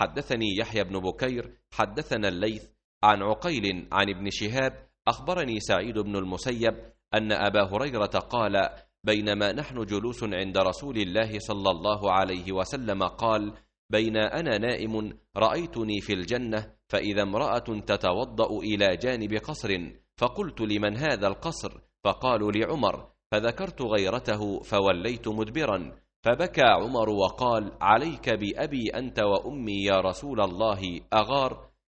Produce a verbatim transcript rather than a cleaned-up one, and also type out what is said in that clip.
حدثني يحيى بن بكير حدثنا الليث عن عقيل عن ابن شهاب أخبرني سعيد بن المسيب أن أبا هريرة قال: بينما نحن جلوس عند رسول الله صلى الله عليه وسلم قال: بين أنا نائم رأيتني في الجنة فإذا امرأة تتوضأ إلى جانب قصر، فقلت: لمن هذا القصر؟ فقالوا: لعمر، فذكرت غيرته فوليت مدبرا، فبكى عمر وقال: عليك بأبي أنت وأمي يا رسول الله، أغار؟